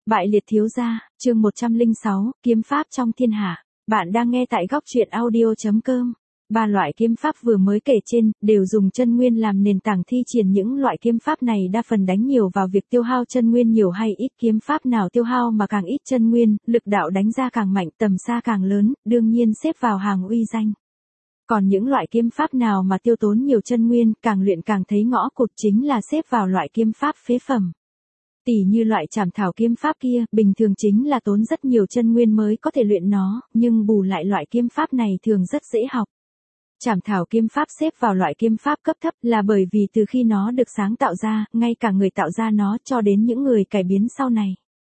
Bại liệt thiếu gia, chương 106, kiếm pháp trong thiên hạ. Bạn đang nghe tại góc truyện audio.com. Ba loại kiếm pháp vừa mới kể trên, đều dùng chân nguyên làm nền tảng thi triển. Những loại kiếm pháp này đa phần đánh nhiều vào việc tiêu hao chân nguyên nhiều hay ít. Kiếm pháp nào tiêu hao mà càng ít chân nguyên, lực đạo đánh ra càng mạnh, tầm xa càng lớn, đương nhiên xếp vào hàng uy danh. Còn những loại kiếm pháp nào mà tiêu tốn nhiều chân nguyên, càng luyện càng thấy ngõ cụt, chính là xếp vào loại kiếm pháp phế phẩm. Tỉ như loại trảm thảo kiếm pháp kia, bình thường chính là tốn rất nhiều chân nguyên mới có thể luyện nó, nhưng bù lại loại kiếm pháp này thường rất dễ học. Trảm thảo kiếm pháp xếp vào loại kiếm pháp cấp thấp là bởi vì từ khi nó được sáng tạo ra, ngay cả người tạo ra nó cho đến những người cải biến sau này,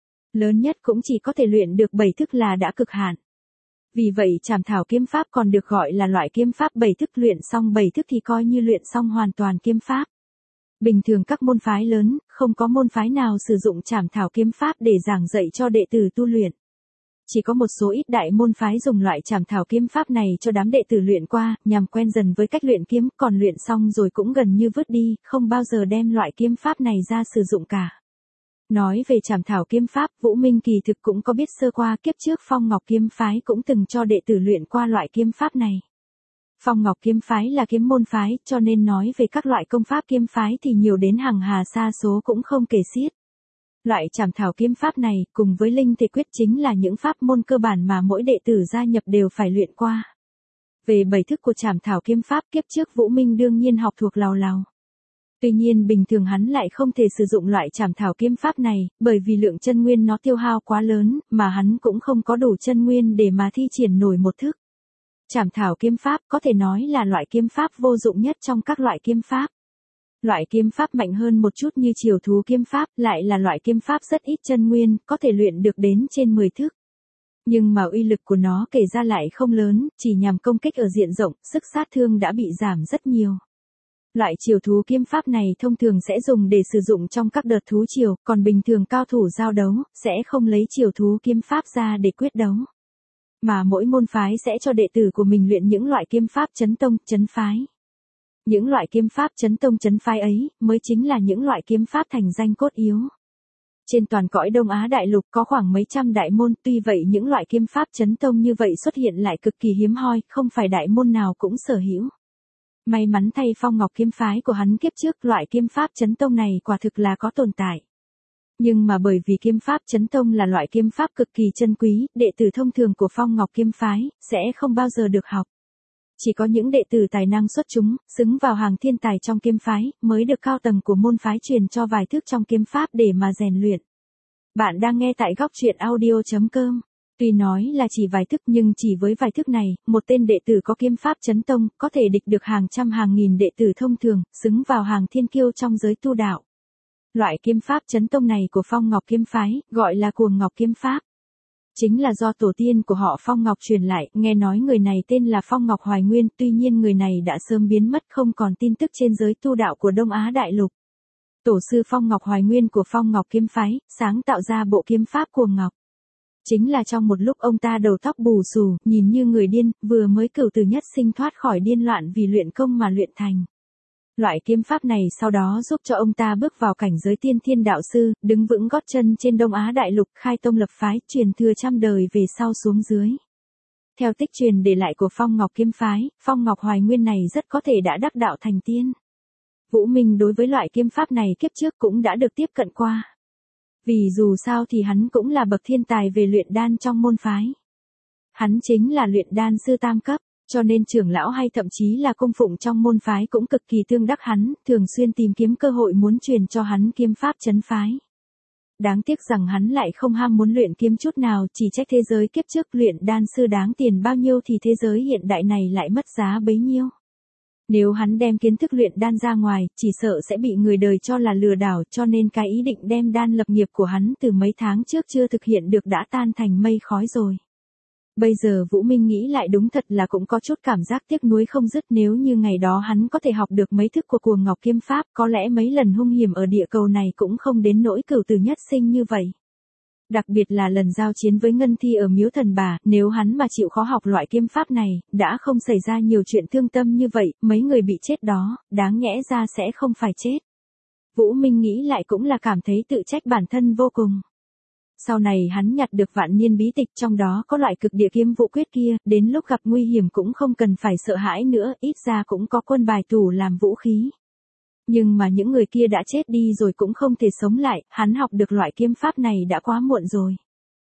lớn nhất cũng chỉ có thể luyện được 7 thức là đã cực hạn. Vì vậy trảm thảo kiếm pháp còn được gọi là loại kiếm pháp 7 thức, luyện xong 7 thức thì coi như luyện xong hoàn toàn kiếm pháp. Bình thường các môn phái lớn, không có môn phái nào sử dụng trảm thảo kiếm pháp để giảng dạy cho đệ tử tu luyện. Chỉ có một số ít đại môn phái dùng loại trảm thảo kiếm pháp này cho đám đệ tử luyện qua, nhằm quen dần với cách luyện kiếm, còn luyện xong rồi cũng gần như vứt đi, không bao giờ đem loại kiếm pháp này ra sử dụng cả. Nói về trảm thảo kiếm pháp, Vũ Minh kỳ thực cũng có biết sơ qua, kiếp trước Phong Ngọc kiếm phái cũng từng cho đệ tử luyện qua loại kiếm pháp này. Phong Ngọc kiếm phái là kiếm môn phái, cho nên nói về các loại công pháp kiếm phái thì nhiều đến hàng hà sa số cũng không kể xiết. Loại trảm thảo kiếm pháp này, cùng với linh thể quyết chính là những pháp môn cơ bản mà mỗi đệ tử gia nhập đều phải luyện qua. Về 7 thức của trảm thảo kiếm pháp, kiếp trước Vũ Minh đương nhiên học thuộc lào lào. Tuy nhiên bình thường hắn lại không thể sử dụng loại trảm thảo kiếm pháp này, bởi vì lượng chân nguyên nó tiêu hao quá lớn, mà hắn cũng không có đủ chân nguyên để mà thi triển nổi một thức. Trảm thảo kiếm pháp có thể nói là loại kiếm pháp vô dụng nhất trong các loại kiếm pháp. Loại kiếm pháp mạnh hơn một chút như triều thú kiếm pháp lại là loại kiếm pháp rất ít chân nguyên, có thể luyện được đến trên 10 thức. Nhưng mà uy lực của nó kể ra lại không lớn, chỉ nhằm công kích ở diện rộng, sức sát thương đã bị giảm rất nhiều. Loại triều thú kiếm pháp này thông thường sẽ dùng để sử dụng trong các đợt thú triều, còn bình thường cao thủ giao đấu, sẽ không lấy triều thú kiếm pháp ra để quyết đấu. Mà mỗi môn phái sẽ cho đệ tử của mình luyện những loại kiếm pháp chấn tông, chấn phái. Những loại kiếm pháp chấn tông chấn phái ấy, mới chính là những loại kiếm pháp thành danh cốt yếu. Trên toàn cõi Đông Á đại lục có khoảng mấy trăm đại môn, tuy vậy những loại kiếm pháp chấn tông như vậy xuất hiện lại cực kỳ hiếm hoi, không phải đại môn nào cũng sở hữu. May mắn thay Phong Ngọc kiếm phái của hắn kiếp trước, loại kiếm pháp chấn tông này quả thực là có tồn tại. Nhưng mà bởi vì kiếm pháp chấn tông là loại kiếm pháp cực kỳ chân quý, đệ tử thông thường của Phong Ngọc kiếm phái sẽ không bao giờ được học. Chỉ có những đệ tử tài năng xuất chúng, xứng vào hàng thiên tài trong kiếm phái, mới được cao tầng của môn phái truyền cho vài thức trong kiếm pháp để mà rèn luyện. Bạn đang nghe tại góc truyện audio.com. Tuy nói là chỉ vài thức nhưng chỉ với vài thức này, một tên đệ tử có kiếm pháp chấn tông, có thể địch được hàng trăm hàng nghìn đệ tử thông thường, xứng vào hàng thiên kiêu trong giới tu đạo. Loại kiếm pháp chấn tông này của Phong Ngọc kiếm phái, gọi là Cuồng Ngọc kiếm pháp. Chính là do tổ tiên của họ Phong Ngọc truyền lại, nghe nói người này tên là Phong Ngọc Hoài Nguyên, tuy nhiên người này đã sớm biến mất, không còn tin tức trên giới tu đạo của Đông Á đại lục. Tổ sư Phong Ngọc Hoài Nguyên của Phong Ngọc kiếm phái, sáng tạo ra bộ kiếm pháp Cuồng Ngọc. Chính là trong một lúc ông ta đầu tóc bù xù, nhìn như người điên, vừa mới cửu tử nhất sinh thoát khỏi điên loạn vì luyện công mà luyện thành. Loại kiếm pháp này sau đó giúp cho ông ta bước vào cảnh giới tiên thiên đạo sư, đứng vững gót chân trên Đông Á đại lục, khai tông lập phái, truyền thừa trăm đời về sau xuống dưới. Theo tích truyền để lại của Phong Ngọc kiếm phái, Phong Ngọc Hoài Nguyên này rất có thể đã đắc đạo thành tiên. Vũ Minh đối với loại kiếm pháp này kiếp trước cũng đã được tiếp cận qua. Vì dù sao thì hắn cũng là bậc thiên tài về luyện đan trong môn phái. Hắn chính là luyện đan sư tam cấp. Cho nên trưởng lão hay thậm chí là cung phụng trong môn phái cũng cực kỳ tương đắc hắn, thường xuyên tìm kiếm cơ hội muốn truyền cho hắn kiếm pháp chấn phái. Đáng tiếc rằng hắn lại không ham muốn luyện kiếm chút nào, chỉ trách thế giới kiếp trước luyện đan sư đáng tiền bao nhiêu thì thế giới hiện đại này lại mất giá bấy nhiêu. Nếu hắn đem kiến thức luyện đan ra ngoài, chỉ sợ sẽ bị người đời cho là lừa đảo, cho nên cái ý định đem đan lập nghiệp của hắn từ mấy tháng trước chưa thực hiện được đã tan thành mây khói rồi. Bây giờ Vũ Minh nghĩ lại đúng thật là cũng có chút cảm giác tiếc nuối không dứt, nếu như ngày đó hắn có thể học được mấy thức của Cuồng Ngọc kiếm pháp, có lẽ mấy lần hung hiểm ở địa cầu này cũng không đến nỗi cửu tử nhất sinh như vậy. Đặc biệt là lần giao chiến với Ngân Thi ở Miếu Thần Bà, nếu hắn mà chịu khó học loại kiếm pháp này, đã không xảy ra nhiều chuyện thương tâm như vậy, mấy người bị chết đó, đáng nhẽ ra sẽ không phải chết. Vũ Minh nghĩ lại cũng là cảm thấy tự trách bản thân vô cùng. Sau này hắn nhặt được vạn niên bí tịch, trong đó có loại cực địa kiếm vũ quyết kia, đến lúc gặp nguy hiểm cũng không cần phải sợ hãi nữa, ít ra cũng có quân bài tủ làm vũ khí. Nhưng mà những người kia đã chết đi rồi cũng không thể sống lại, hắn học được loại kiếm pháp này đã quá muộn rồi.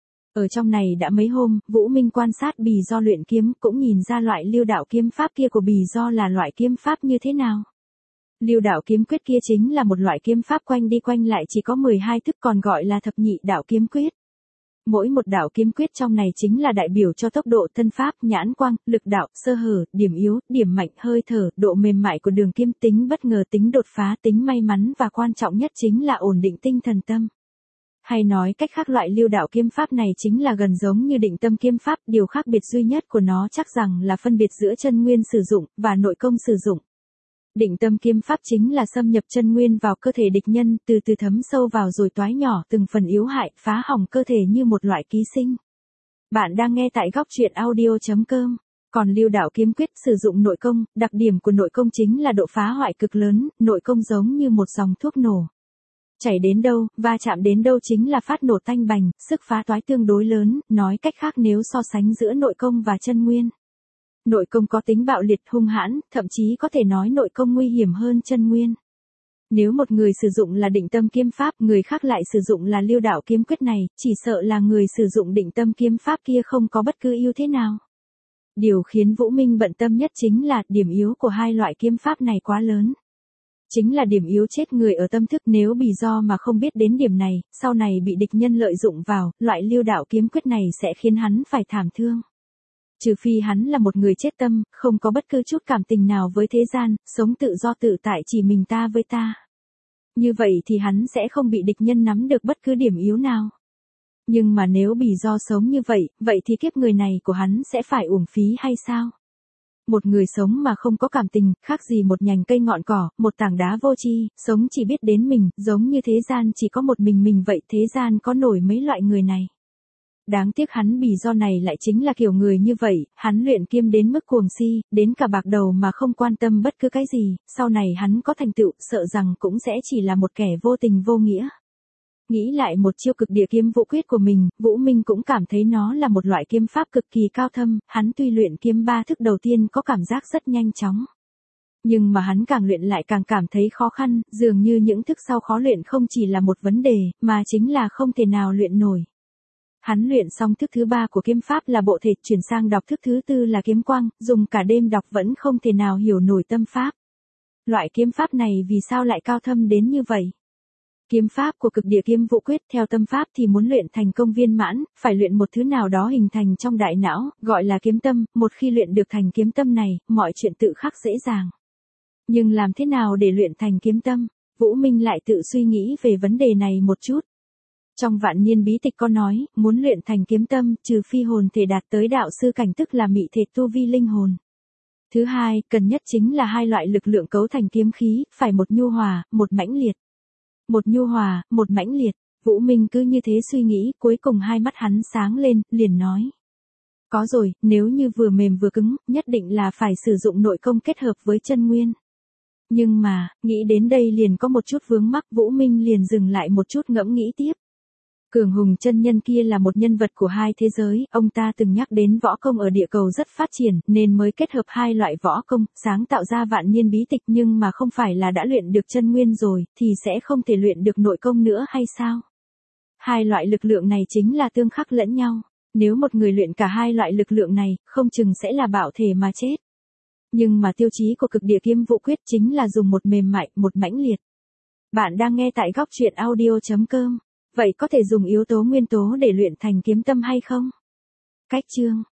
Ở trong này đã mấy hôm, Vũ Minh quan sát Bì Do luyện kiếm, cũng nhìn ra loại lưu đạo kiếm pháp kia của Bì Do là loại kiếm pháp như thế nào. Lưu đạo kiếm quyết kia chính là một loại kiếm pháp quanh đi quanh lại chỉ có 12 thức, còn gọi là thập nhị đạo kiếm quyết. Mỗi một đạo kiếm quyết trong này chính là đại biểu cho tốc độ thân pháp, nhãn quang, lực đạo, sơ hở, điểm yếu, điểm mạnh, hơi thở, độ mềm mại của đường kiếm, tính bất ngờ, tính đột phá, tính may mắn và quan trọng nhất chính là ổn định tinh thần tâm. Hay nói cách khác, loại lưu đạo kiếm pháp này chính là gần giống như định tâm kiếm pháp, điều khác biệt duy nhất của nó chắc rằng là phân biệt giữa chân nguyên sử dụng và nội công sử dụng. Định tâm kiếm pháp chính là xâm nhập chân nguyên vào cơ thể địch nhân, từ từ thấm sâu vào rồi toái nhỏ từng phần yếu hại, phá hỏng cơ thể như một loại ký sinh. Bạn đang nghe tại góc truyện audio.com. Còn lưu đạo kiếm quyết sử dụng nội công, đặc điểm của nội công chính là độ phá hoại cực lớn, nội công giống như một dòng thuốc nổ. Chảy đến đâu, va chạm đến đâu chính là phát nổ tanh bành, sức phá toái tương đối lớn, nói cách khác nếu so sánh giữa nội công và chân nguyên. Nội công có tính bạo liệt hung hãn, thậm chí có thể nói nội công nguy hiểm hơn chân nguyên. Nếu một người sử dụng là định tâm kiếm pháp, người khác lại sử dụng là lưu đạo kiếm quyết này, chỉ sợ là người sử dụng định tâm kiếm pháp kia không có bất cứ ưu thế nào. Điều khiến Vũ Minh bận tâm nhất chính là điểm yếu của hai loại kiếm pháp này quá lớn. Chính là điểm yếu chết người ở tâm thức, nếu Bì Do mà không biết đến điểm này, sau này bị địch nhân lợi dụng vào, loại lưu đạo kiếm quyết này sẽ khiến hắn phải thảm thương. Trừ phi hắn là một người chết tâm, không có bất cứ chút cảm tình nào với thế gian, sống tự do tự tại chỉ mình ta với ta. Như vậy thì hắn sẽ không bị địch nhân nắm được bất cứ điểm yếu nào. Nhưng mà nếu Bì Do sống như vậy, vậy thì kiếp người này của hắn sẽ phải uổng phí hay sao? Một người sống mà không có cảm tình, khác gì một nhành cây ngọn cỏ, một tảng đá vô tri, sống chỉ biết đến mình, giống như thế gian chỉ có một mình vậy, thế gian có nổi mấy loại người này. Đáng tiếc hắn Bì Do này lại chính là kiểu người như vậy, hắn luyện kiếm đến mức cuồng si, đến cả bạc đầu mà không quan tâm bất cứ cái gì, sau này hắn có thành tựu, sợ rằng cũng sẽ chỉ là một kẻ vô tình vô nghĩa. Nghĩ lại một chiêu cực địa kiếm vũ quyết của mình, Vũ Minh cũng cảm thấy nó là một loại kiếm pháp cực kỳ cao thâm, hắn tuy luyện kiếm 3 thức đầu tiên có cảm giác rất nhanh chóng. Nhưng mà hắn càng luyện lại càng cảm thấy khó khăn, dường như những thức sau khó luyện không chỉ là một vấn đề, mà chính là không thể nào luyện nổi. Hắn luyện xong thức thứ 3 của kiếm pháp là bộ thể, chuyển sang đọc thức thứ 4 là kiếm quang, dùng cả đêm đọc vẫn không thể nào hiểu nổi tâm pháp. Loại kiếm pháp này vì sao lại cao thâm đến như vậy? Kiếm pháp của cực địa kiếm vũ quyết theo tâm pháp thì muốn luyện thành công viên mãn, phải luyện một thứ nào đó hình thành trong đại não, gọi là kiếm tâm, một khi luyện được thành kiếm tâm này, mọi chuyện tự khắc dễ dàng. Nhưng làm thế nào để luyện thành kiếm tâm? Vũ Minh lại tự suy nghĩ về vấn đề này một chút. Trong vạn niên bí tịch có nói, muốn luyện thành kiếm tâm, trừ phi hồn thể đạt tới đạo sư cảnh, tức là mị thể tu vi linh hồn. Thứ hai, cần nhất chính là hai loại lực lượng cấu thành kiếm khí, phải một nhu hòa, một mãnh liệt. Một nhu hòa, một mãnh liệt. Vũ Minh cứ như thế suy nghĩ, cuối cùng hai mắt hắn sáng lên, liền nói. Có rồi, nếu như vừa mềm vừa cứng, nhất định là phải sử dụng nội công kết hợp với chân nguyên. Nhưng mà, nghĩ đến đây liền có một chút vướng mắc, Vũ Minh liền dừng lại một chút ngẫm nghĩ tiếp. Cường Hùng chân nhân kia là một nhân vật của hai thế giới, ông ta từng nhắc đến võ công ở địa cầu rất phát triển, nên mới kết hợp hai loại võ công, sáng tạo ra vạn niên bí tịch, nhưng mà không phải là đã luyện được chân nguyên rồi, thì sẽ không thể luyện được nội công nữa hay sao? Hai loại lực lượng này chính là tương khắc lẫn nhau, nếu một người luyện cả hai loại lực lượng này, không chừng sẽ là bạo thể mà chết. Nhưng mà tiêu chí của cực địa kiếm vũ quyết chính là dùng một mềm mại, một mãnh liệt. Bạn đang nghe tại góc truyện audio.com. Vậy có thể dùng yếu tố nguyên tố để luyện thành kiếm tâm hay không? Cách chương